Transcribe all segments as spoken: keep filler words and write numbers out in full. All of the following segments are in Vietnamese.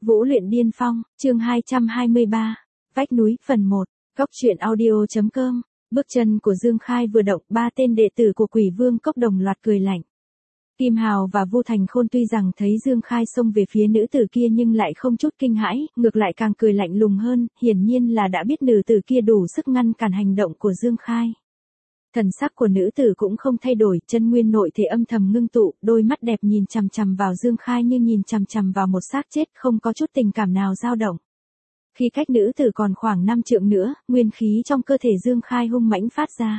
Vũ luyện điên phong, chương hai trăm hai mươi ba, vách núi, phần một, góc truyện audio.com, bước chân của Dương Khai vừa động, ba tên đệ tử của Quỷ Vương Cốc đồng loạt cười lạnh. Kim Hào và Vu Thành Khôn tuy rằng thấy Dương Khai xông về phía nữ tử kia nhưng lại không chút kinh hãi, ngược lại càng cười lạnh lùng hơn, hiển nhiên là đã biết nữ tử kia đủ sức ngăn cản hành động của Dương Khai. Thần sắc của nữ tử cũng không thay đổi, chân nguyên nội thể âm thầm ngưng tụ, đôi mắt đẹp nhìn chằm chằm vào Dương Khai như nhìn chằm chằm vào một xác chết, không có chút tình cảm nào dao động. Khi cách nữ tử còn khoảng năm trượng nữa, nguyên khí trong cơ thể Dương Khai hung mãnh phát ra.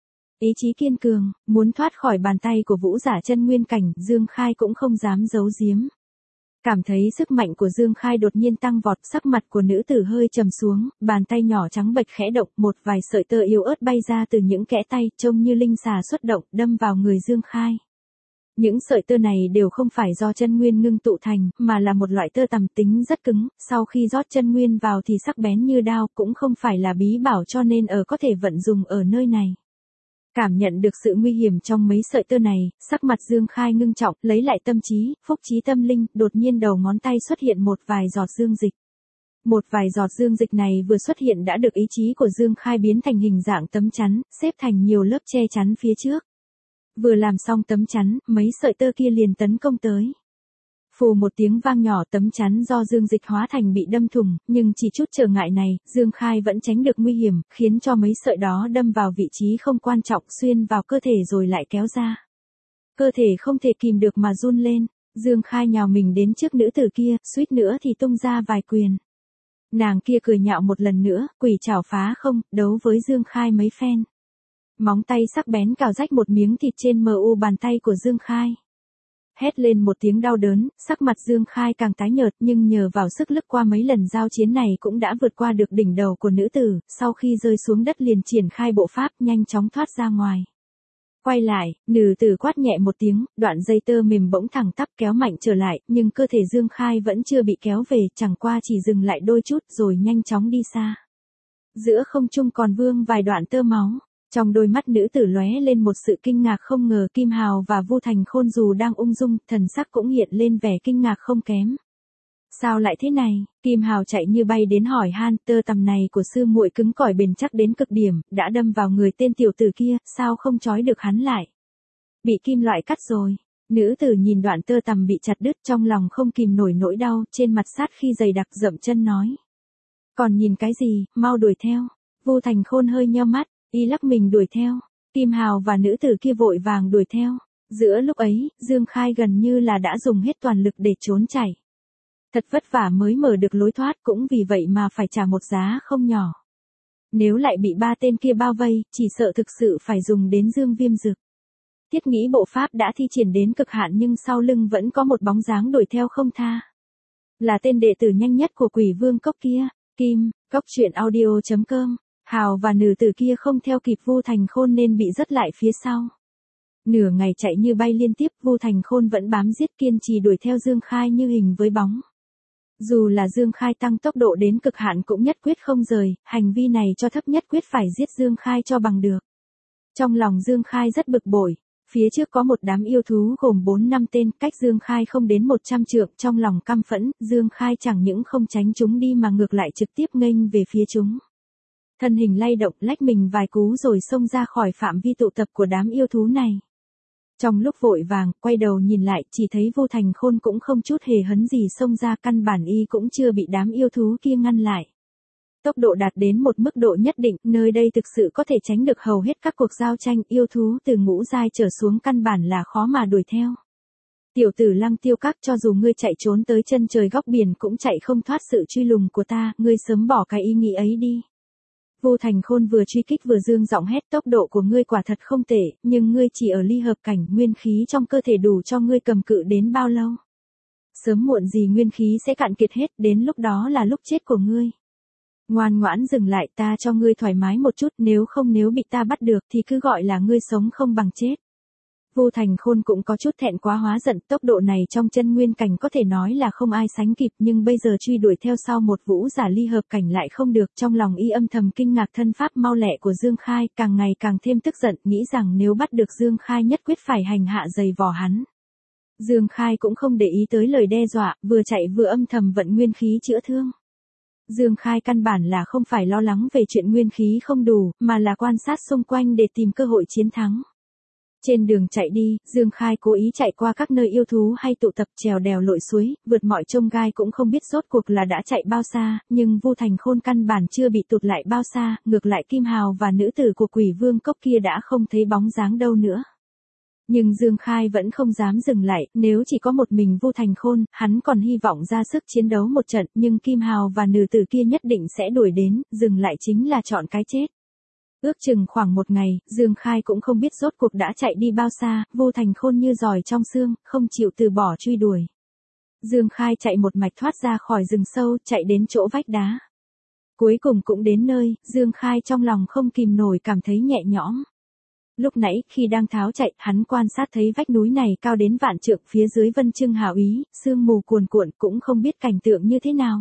Ý chí kiên cường, muốn thoát khỏi bàn tay của vũ giả chân nguyên cảnh, Dương Khai cũng không dám giấu giếm. Cảm thấy sức mạnh của Dương Khai đột nhiên tăng vọt, sắc mặt của nữ tử hơi trầm xuống, bàn tay nhỏ trắng bệch khẽ động, một vài sợi tơ yếu ớt bay ra từ những kẽ tay, trông như linh xà xuất động, đâm vào người Dương Khai. Những sợi tơ này đều không phải do chân nguyên ngưng tụ thành, mà là một loại tơ tằm tính rất cứng, sau khi rót chân nguyên vào thì sắc bén như đao, cũng không phải là bí bảo cho nên ở có thể vận dụng ở nơi này. Cảm nhận được sự nguy hiểm trong mấy sợi tơ này, sắc mặt Dương Khai ngưng trọng, lấy lại tâm trí, phúc trí tâm linh, đột nhiên đầu ngón tay xuất hiện một vài giọt dương dịch. Một vài giọt dương dịch này vừa xuất hiện đã được ý chí của Dương Khai biến thành hình dạng tấm chắn, xếp thành nhiều lớp che chắn phía trước. Vừa làm xong tấm chắn, mấy sợi tơ kia liền tấn công tới. Phù một tiếng vang nhỏ, tấm chắn do dương dịch hóa thành bị đâm thủng, nhưng chỉ chút trở ngại này, Dương Khai vẫn tránh được nguy hiểm, khiến cho mấy sợi đó đâm vào vị trí không quan trọng, xuyên vào cơ thể rồi lại kéo ra. Cơ thể không thể kìm được mà run lên, Dương Khai nhào mình đến trước nữ tử kia, suýt nữa thì tung ra vài quyền. Nàng kia cười nhạo một lần nữa, quỷ chảo phá không, đấu với Dương Khai mấy phen. Móng tay sắc bén cào rách một miếng thịt trên mờ u bàn tay của Dương Khai. Hét lên một tiếng đau đớn, sắc mặt Dương Khai càng tái nhợt, nhưng nhờ vào sức lướt qua mấy lần giao chiến này cũng đã vượt qua được đỉnh đầu của nữ tử, sau khi rơi xuống đất liền triển khai bộ pháp nhanh chóng thoát ra ngoài. Quay lại, nữ tử quát nhẹ một tiếng, đoạn dây tơ mềm bỗng thẳng tắp kéo mạnh trở lại, nhưng cơ thể Dương Khai vẫn chưa bị kéo về, chẳng qua chỉ dừng lại đôi chút rồi nhanh chóng đi xa. Giữa không trung còn vương vài đoạn tơ máu. Trong đôi mắt nữ tử lóe lên một sự kinh ngạc không ngờ, Kim Hào và Vu Thành Khôn dù đang ung dung, thần sắc cũng hiện lên vẻ kinh ngạc không kém. Sao lại thế này? Kim Hào chạy như bay đến hỏi han, tơ tằm này của sư muội cứng cỏi bền chắc đến cực điểm, đã đâm vào người tên tiểu tử kia, sao không trói được hắn lại? Bị kim loại cắt rồi. Nữ tử nhìn đoạn tơ tằm bị chặt đứt, trong lòng không kìm nổi nỗi đau, trên mặt sát khi dày đặc dậm chân nói. Còn nhìn cái gì, mau đuổi theo. Vu Thành Khôn hơi nheo mắt. Y lắc mình đuổi theo, Kim Hào và nữ tử kia vội vàng đuổi theo. Giữa lúc ấy, Dương Khai gần như là đã dùng hết toàn lực để trốn chạy. Thật vất vả mới mở được lối thoát, cũng vì vậy mà phải trả một giá không nhỏ. Nếu lại bị ba tên kia bao vây, chỉ sợ thực sự phải dùng đến Dương Viêm Dực. Thiết nghĩ bộ pháp đã thi triển đến cực hạn nhưng sau lưng vẫn có một bóng dáng đuổi theo không tha. Là tên đệ tử nhanh nhất của Quỷ Vương Cốc kia, Kim, Cốc truyện audio.com. Hào và nữ tử kia không theo kịp Vu Thành Khôn nên bị dứt lại phía sau. Nửa ngày chạy như bay liên tiếp, Vu Thành Khôn vẫn bám giết kiên trì đuổi theo Dương Khai như hình với bóng. Dù là Dương Khai tăng tốc độ đến cực hạn cũng nhất quyết không rời, hành vi này cho thấp nhất quyết phải giết Dương Khai cho bằng được. Trong lòng Dương Khai rất bực bội, phía trước có một đám yêu thú gồm bốn năm tên, cách Dương Khai không đến một trăm trượng, trong lòng căm phẫn, Dương Khai chẳng những không tránh chúng đi mà ngược lại trực tiếp nghênh về phía chúng. Thân hình lay động, lách mình vài cú rồi xông ra khỏi phạm vi tụ tập của đám yêu thú này. Trong lúc vội vàng, quay đầu nhìn lại, chỉ thấy Vu Thành Khôn cũng không chút hề hấn gì xông ra, căn bản y cũng chưa bị đám yêu thú kia ngăn lại. Tốc độ đạt đến một mức độ nhất định, nơi đây thực sự có thể tránh được hầu hết các cuộc giao tranh, yêu thú từ ngũ giai trở xuống căn bản là khó mà đuổi theo. Tiểu tử Lăng Tiêu Các, cho dù ngươi chạy trốn tới chân trời góc biển cũng chạy không thoát sự truy lùng của ta, ngươi sớm bỏ cái ý nghĩ ấy đi. Vu Thành Khôn vừa truy kích vừa dương giọng hét, tốc độ của ngươi quả thật không tệ, nhưng ngươi chỉ ở ly hợp cảnh, nguyên khí trong cơ thể đủ cho ngươi cầm cự đến bao lâu? Sớm muộn gì nguyên khí sẽ cạn kiệt hết, đến lúc đó là lúc chết của ngươi. Ngoan ngoãn dừng lại, ta cho ngươi thoải mái một chút, nếu không nếu bị ta bắt được thì cứ gọi là ngươi sống không bằng chết. Vu Thành Khôn cũng có chút thẹn quá hóa giận, tốc độ này trong chân nguyên cảnh có thể nói là không ai sánh kịp, nhưng bây giờ truy đuổi theo sau một vũ giả ly hợp cảnh lại không được, trong lòng y âm thầm kinh ngạc thân pháp mau lẹ của Dương Khai, càng ngày càng thêm tức giận, nghĩ rằng nếu bắt được Dương Khai nhất quyết phải hành hạ dày vò hắn. Dương Khai cũng không để ý tới lời đe dọa, vừa chạy vừa âm thầm vận nguyên khí chữa thương. Dương Khai căn bản là không phải lo lắng về chuyện nguyên khí không đủ, mà là quan sát xung quanh để tìm cơ hội chiến thắng. Trên đường chạy đi, Dương Khai cố ý chạy qua các nơi yêu thú hay tụ tập, trèo đèo lội suối, vượt mọi chông gai, cũng không biết rốt cuộc là đã chạy bao xa, nhưng Vu Thành Khôn căn bản chưa bị tụt lại bao xa, ngược lại Kim Hào và nữ tử của Quỷ Vương Cốc kia đã không thấy bóng dáng đâu nữa. Nhưng Dương Khai vẫn không dám dừng lại, nếu chỉ có một mình Vu Thành Khôn, hắn còn hy vọng ra sức chiến đấu một trận, nhưng Kim Hào và nữ tử kia nhất định sẽ đuổi đến, dừng lại chính là chọn cái chết. Ước chừng khoảng một ngày, Dương Khai cũng không biết rốt cuộc đã chạy đi bao xa, Vu Thành Khôn như giỏi trong xương, không chịu từ bỏ truy đuổi. Dương Khai chạy một mạch thoát ra khỏi rừng sâu, chạy đến chỗ vách đá. Cuối cùng cũng đến nơi, Dương Khai trong lòng không kìm nổi cảm thấy nhẹ nhõm. Lúc nãy, khi đang tháo chạy, hắn quan sát thấy vách núi này cao đến vạn trượng, phía dưới vân trưng hào ý, sương mù cuồn cuộn, cũng không biết cảnh tượng như thế nào.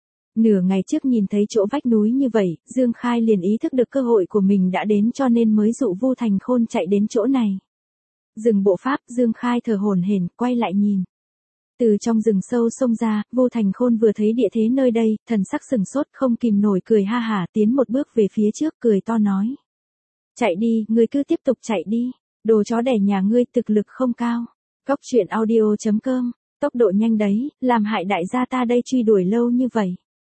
Nửa ngày trước nhìn thấy chỗ vách núi như vậy, Dương Khai liền ý thức được cơ hội của mình đã đến, cho nên mới dụ Vu Thành Khôn chạy đến chỗ này. Dừng bộ pháp, Dương Khai thở hổn hển, quay lại nhìn. Từ trong rừng sâu xông ra, Vu Thành Khôn vừa thấy địa thế nơi đây, thần sắc sừng sốt, không kìm nổi cười ha hả, tiến một bước về phía trước, cười to nói. Chạy đi, ngươi cứ tiếp tục chạy đi, đồ chó đẻ nhà ngươi thực lực không cao. Cóc truyện audio chấm com, tốc độ nhanh đấy, làm hại đại gia ta đây truy đuổi lâu như vậy.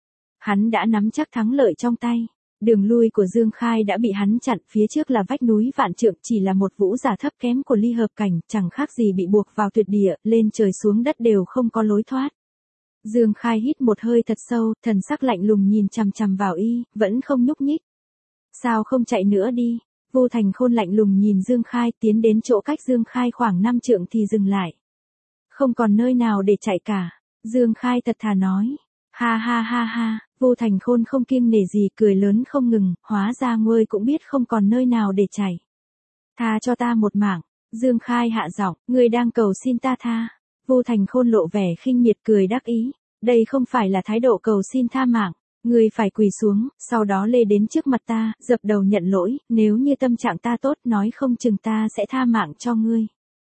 Hắn đã nắm chắc thắng lợi trong tay. Đường lui của Dương Khai đã bị hắn chặn, phía trước là vách núi vạn trượng, chỉ là một vũ giả thấp kém của ly hợp cảnh, chẳng khác gì bị buộc vào tuyệt địa, lên trời xuống đất đều không có lối thoát. Dương Khai hít một hơi thật sâu, thần sắc lạnh lùng nhìn chằm chằm vào y, vẫn không nhúc nhích. Sao không chạy nữa đi? Vu Thành Khôn lạnh lùng nhìn Dương Khai, tiến đến chỗ cách Dương Khai khoảng năm trượng thì dừng lại. Không còn nơi nào để chạy cả. Dương Khai thật thà nói. Ha ha ha ha, Vu Thành Khôn không kiêng nể gì, cười lớn không ngừng, hóa ra ngươi cũng biết không còn nơi nào để chạy. Tha cho ta một mạng. Dương Khai hạ giọng, ngươi đang cầu xin ta tha. Vu Thành Khôn lộ vẻ khinh miệt, cười đắc ý. Đây không phải là thái độ cầu xin tha mạng. Ngươi phải quỳ xuống, sau đó lê đến trước mặt ta, dập đầu nhận lỗi, nếu như tâm trạng ta tốt, nói không chừng ta sẽ tha mạng cho ngươi.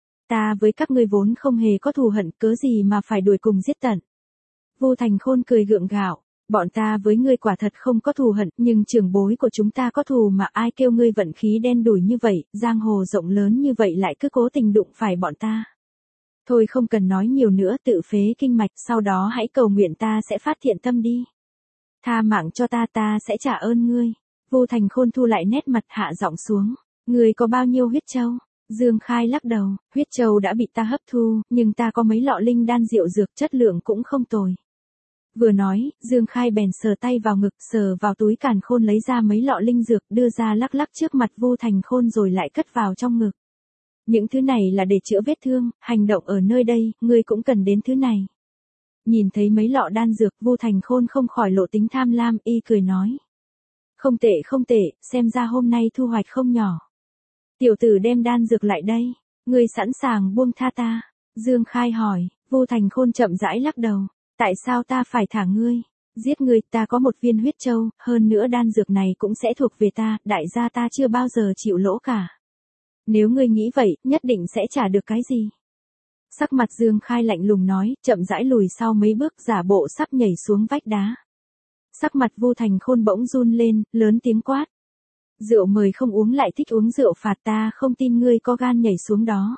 Ta với các ngươi vốn không hề có thù hận, cớ gì mà phải đuổi cùng giết tận. Vu Thành Khôn cười gượng gạo, bọn ta với ngươi quả thật không có thù hận, nhưng trưởng bối của chúng ta có thù mà, ai kêu ngươi vận khí đen đủi như vậy, giang hồ rộng lớn như vậy lại cứ cố tình đụng phải bọn ta. Thôi không cần nói nhiều nữa, tự phế kinh mạch, sau đó hãy cầu nguyện ta sẽ phát thiện tâm đi. Tha mạng cho ta, ta sẽ trả ơn ngươi. Vu Thành Khôn thu lại nét mặt, hạ giọng xuống. Ngươi có bao nhiêu huyết châu? Dương Khai lắc đầu, huyết châu đã bị ta hấp thu, nhưng ta có mấy lọ linh đan diệu dược, chất lượng cũng không tồi. Vừa nói, Dương Khai bèn sờ tay vào ngực, sờ vào túi càn khôn lấy ra mấy lọ linh dược, đưa ra lắc lắc trước mặt Vu Thành Khôn rồi lại cất vào trong ngực. Những thứ này là để chữa vết thương, hành động ở nơi đây, ngươi cũng cần đến thứ này. Nhìn thấy mấy lọ đan dược, Vu Thành Khôn không khỏi lộ tính tham lam, y cười nói. Không tệ không tệ, xem ra hôm nay thu hoạch không nhỏ. Tiểu tử đem đan dược lại đây, ngươi sẵn sàng buông tha ta? Dương Khai hỏi. Vu Thành Khôn chậm rãi lắc đầu. Tại sao ta phải thả ngươi? Giết ngươi, ta có một viên huyết châu, hơn nữa đan dược này cũng sẽ thuộc về ta, đại gia ta chưa bao giờ chịu lỗ cả. Nếu ngươi nghĩ vậy, nhất định sẽ trả được cái gì? Sắc mặt Dương Khai lạnh lùng nói, chậm rãi lùi sau mấy bước, giả bộ sắp nhảy xuống vách đá. Sắc mặt Vu Thành Khôn bỗng run lên, lớn tiếng quát. Rượu mời không uống lại thích uống rượu phạt, ta không tin ngươi có gan nhảy xuống đó.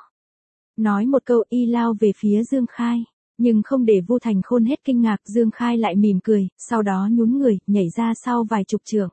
Nói một câu, y lao về phía Dương Khai. Nhưng không để Vu Thành Khôn hết kinh ngạc, Dương Khai lại mỉm cười, sau đó nhún người, nhảy ra sau vài chục trượng.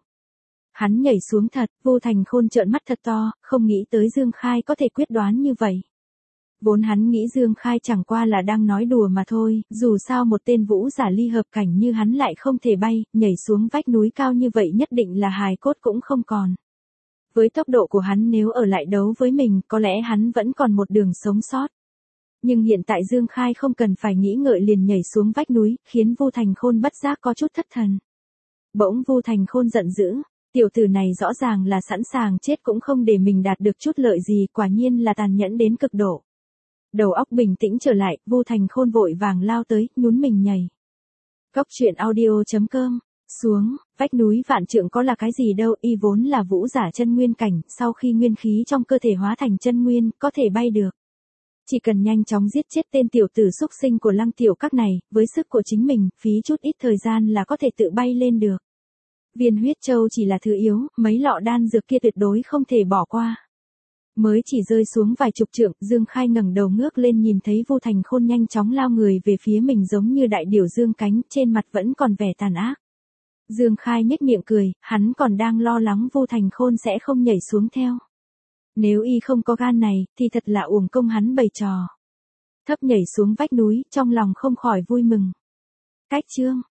Hắn nhảy xuống thật, Vu Thành Khôn trợn mắt thật to, không nghĩ tới Dương Khai có thể quyết đoán như vậy. Vốn hắn nghĩ Dương Khai chẳng qua là đang nói đùa mà thôi, dù sao một tên vũ giả ly hợp cảnh như hắn lại không thể bay, nhảy xuống vách núi cao như vậy nhất định là hài cốt cũng không còn. Với tốc độ của hắn nếu ở lại đấu với mình, có lẽ hắn vẫn còn một đường sống sót. Nhưng hiện tại Dương Khai không cần phải nghĩ ngợi liền nhảy xuống vách núi, khiến Vu Thành Khôn bất giác có chút thất thần. Bỗng Vu Thành Khôn giận dữ, tiểu tử này rõ ràng là sẵn sàng chết cũng không để mình đạt được chút lợi gì, quả nhiên là tàn nhẫn đến cực độ. Đầu óc bình tĩnh trở lại, Vu Thành Khôn vội vàng lao tới, nhún mình nhảy. Cóc truyện audio chấm com, xuống, vách núi vạn trượng có là cái gì đâu, y vốn là vũ giả chân nguyên cảnh, sau khi nguyên khí trong cơ thể hóa thành chân nguyên, có thể bay được. Chỉ cần nhanh chóng giết chết tên tiểu tử xúc sinh của Lăng Tiểu Các này, với sức của chính mình, phí chút ít thời gian là có thể tự bay lên được. Viên huyết châu chỉ là thứ yếu, mấy lọ đan dược kia tuyệt đối không thể bỏ qua. Mới chỉ rơi xuống vài chục trượng, Dương Khai ngẩng đầu ngước lên nhìn thấy Vu Thành Khôn nhanh chóng lao người về phía mình giống như đại điểu dương cánh, trên mặt vẫn còn vẻ tàn ác. Dương Khai nhếch miệng cười, hắn còn đang lo lắng Vu Thành Khôn sẽ không nhảy xuống theo. Nếu y không có gan này, thì thật là uổng công hắn bày trò. Thấp nhảy xuống vách núi, trong lòng không khỏi vui mừng. Cách chương